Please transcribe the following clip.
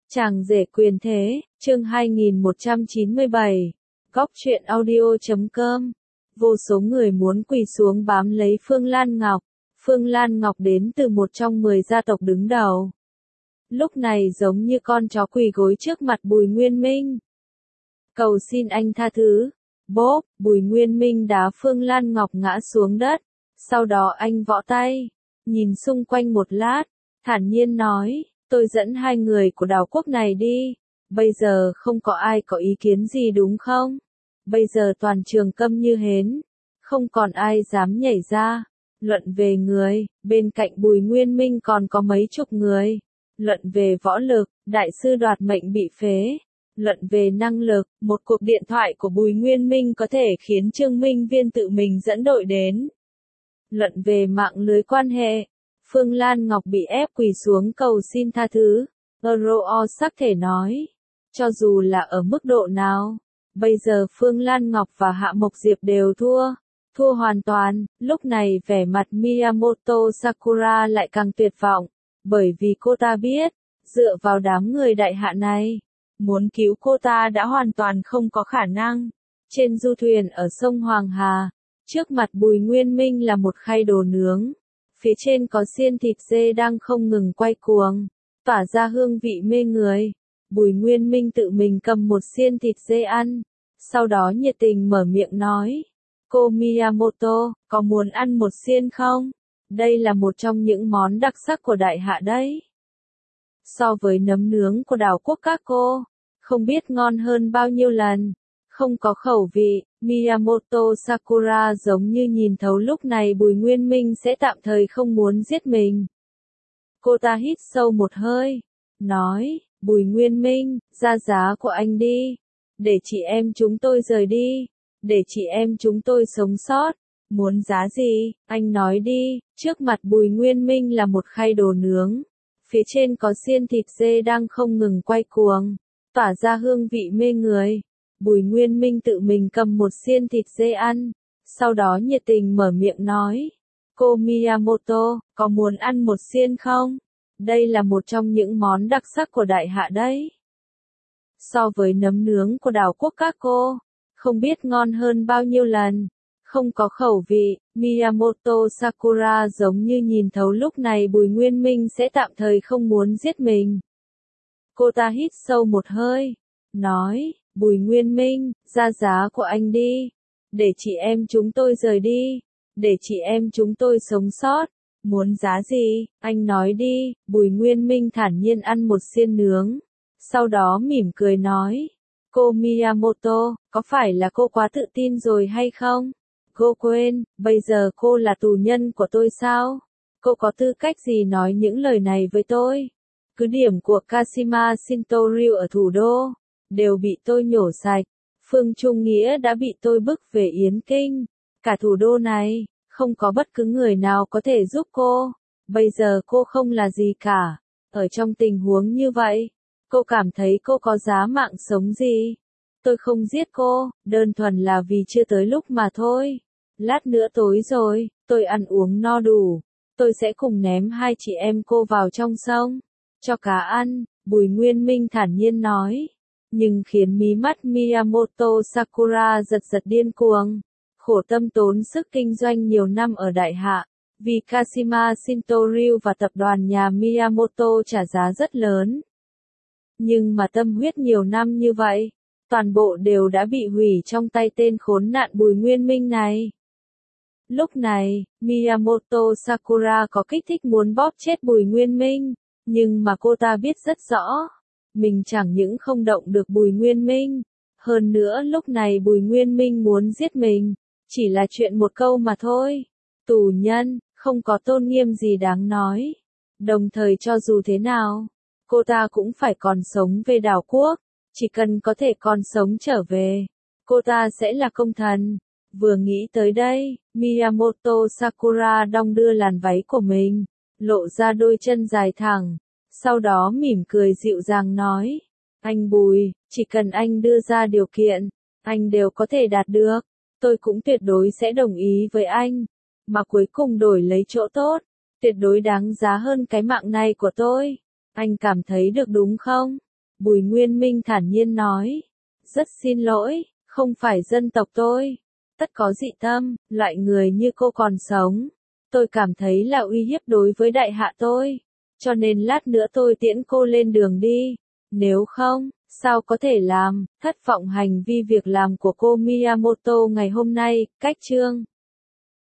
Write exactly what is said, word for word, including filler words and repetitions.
Chàng rể quyền thế, chương hai nghìn một trăm chín mươi bảy, góc truyện audio chấm com. Vô số người muốn quỳ xuống bám lấy Phương Lan Ngọc. Phương Lan Ngọc đến từ một trong mười gia tộc đứng đầu. Lúc này giống như con chó quỳ gối trước mặt Bùi Nguyên Minh. Cầu xin anh tha thứ. Bốp, Bùi Nguyên Minh đá Phương Lan Ngọc ngã xuống đất. Sau đó anh võ tay, nhìn xung quanh một lát, thản nhiên nói, tôi dẫn hai người của đảo quốc này đi. Bây giờ không có ai có ý kiến gì đúng không? Bây giờ toàn trường câm như hến. Không còn ai dám nhảy ra. Luận về người, bên cạnh Bùi Nguyên Minh còn có mấy chục người. Luận về võ lực, đại sư đoạt mệnh bị phế. Luận về năng lực, một cuộc điện thoại của Bùi Nguyên Minh có thể khiến Trương Minh Viên tự mình dẫn đội đến. Luận về mạng lưới quan hệ, Phương Lan Ngọc bị ép quỳ xuống cầu xin tha thứ. Euro sắc thể nói, cho dù là ở mức độ nào, bây giờ Phương Lan Ngọc và Hạ Mộc Diệp đều thua, thua hoàn toàn. Lúc này vẻ mặt Miyamoto Sakura lại càng tuyệt vọng, bởi vì cô ta biết, dựa vào đám người đại hạ này, muốn cứu cô ta đã hoàn toàn không có khả năng. Trên du thuyền ở sông Hoàng Hà, trước mặt Bùi Nguyên Minh là một khay đồ nướng. Phía trên có xiên thịt dê đang không ngừng quay cuồng, tỏa ra hương vị mê người. Bùi Nguyên Minh tự mình cầm một xiên thịt dê ăn, sau đó nhiệt tình mở miệng nói, cô Miyamoto, có muốn ăn một xiên không? Đây là một trong những món đặc sắc của đại hạ đấy. So với nấm nướng của đảo quốc các cô, không biết ngon hơn bao nhiêu lần. Không có khẩu vị, Miyamoto Sakura giống như nhìn thấu lúc này Bùi Nguyên Minh sẽ tạm thời không muốn giết mình. Cô ta hít sâu một hơi, nói, Bùi Nguyên Minh, ra giá của anh đi, để chị em chúng tôi rời đi, để chị em chúng tôi sống sót. Muốn giá gì, anh nói đi. Trước mặt Bùi Nguyên Minh là một khay đồ nướng, phía trên có xiên thịt dê đang không ngừng quay cuồng, tỏa ra hương vị mê người. Bùi Nguyên Minh tự mình cầm một xiên thịt dê ăn, sau đó nhiệt tình mở miệng nói, cô Miyamoto, có muốn ăn một xiên không? Đây là một trong những món đặc sắc của đại hạ đấy. So với nấm nướng của đảo quốc các cô, không biết ngon hơn bao nhiêu lần. Không có khẩu vị, Miyamoto Sakura giống như nhìn thấu lúc này Bùi Nguyên Minh sẽ tạm thời không muốn giết mình. Cô ta hít sâu một hơi, nói, Bùi Nguyên Minh, ra giá của anh đi, để chị em chúng tôi rời đi, để chị em chúng tôi sống sót. Muốn giá gì, anh nói đi. Bùi Nguyên Minh thản nhiên ăn một xiên nướng, sau đó mỉm cười nói, cô Miyamoto, có phải là cô quá tự tin rồi hay không? Cô quên, bây giờ cô là tù nhân của tôi sao? Cô có tư cách gì nói những lời này với tôi? Cứ điểm của Kashima Shintoryu ở thủ đô, đều bị tôi nhổ sạch. Phương Trung Nghĩa đã bị tôi bức về Yến Kinh. Cả thủ đô này, không có bất cứ người nào có thể giúp cô. Bây giờ cô không là gì cả. Ở trong tình huống như vậy, cô cảm thấy cô có giá mạng sống gì? Tôi không giết cô, đơn thuần là vì chưa tới lúc mà thôi. Lát nữa tối rồi, tôi ăn uống no đủ, tôi sẽ cùng ném hai chị em cô vào trong sông, cho cá ăn. Bùi Nguyên Minh thản nhiên nói, nhưng khiến mí mắt Miyamoto Sakura giật giật điên cuồng. Khổ tâm tốn sức kinh doanh nhiều năm ở đại hạ, vì Kashima Shintoryu và tập đoàn nhà Miyamoto trả giá rất lớn. Nhưng mà tâm huyết nhiều năm như vậy, toàn bộ đều đã bị hủy trong tay tên khốn nạn Bùi Nguyên Minh này. Lúc này, Miyamoto Sakura có kích thích muốn bóp chết Bùi Nguyên Minh, nhưng mà cô ta biết rất rõ, mình chẳng những không động được Bùi Nguyên Minh, hơn nữa lúc này Bùi Nguyên Minh muốn giết mình, chỉ là chuyện một câu mà thôi. Tù nhân, không có tôn nghiêm gì đáng nói. Đồng thời cho dù thế nào, cô ta cũng phải còn sống về đảo quốc, chỉ cần có thể còn sống trở về, cô ta sẽ là công thần. Vừa nghĩ tới đây, Miyamoto Sakura đong đưa làn váy của mình, lộ ra đôi chân dài thẳng, sau đó mỉm cười dịu dàng nói, anh Bùi, chỉ cần anh đưa ra điều kiện, anh đều có thể đạt được, tôi cũng tuyệt đối sẽ đồng ý với anh, mà cuối cùng đổi lấy chỗ tốt, tuyệt đối đáng giá hơn cái mạng này của tôi, anh cảm thấy được đúng không? Bùi Nguyên Minh thản nhiên nói. Rất xin lỗi, không phải dân tộc tôi. Tất có dị tâm, loại người như cô còn sống. Tôi cảm thấy là uy hiếp đối với đại hạ tôi. Cho nên lát nữa tôi tiễn cô lên đường đi. Nếu không, sao có thể làm, thất vọng hành vi việc làm của cô Miyamoto ngày hôm nay, cách chương.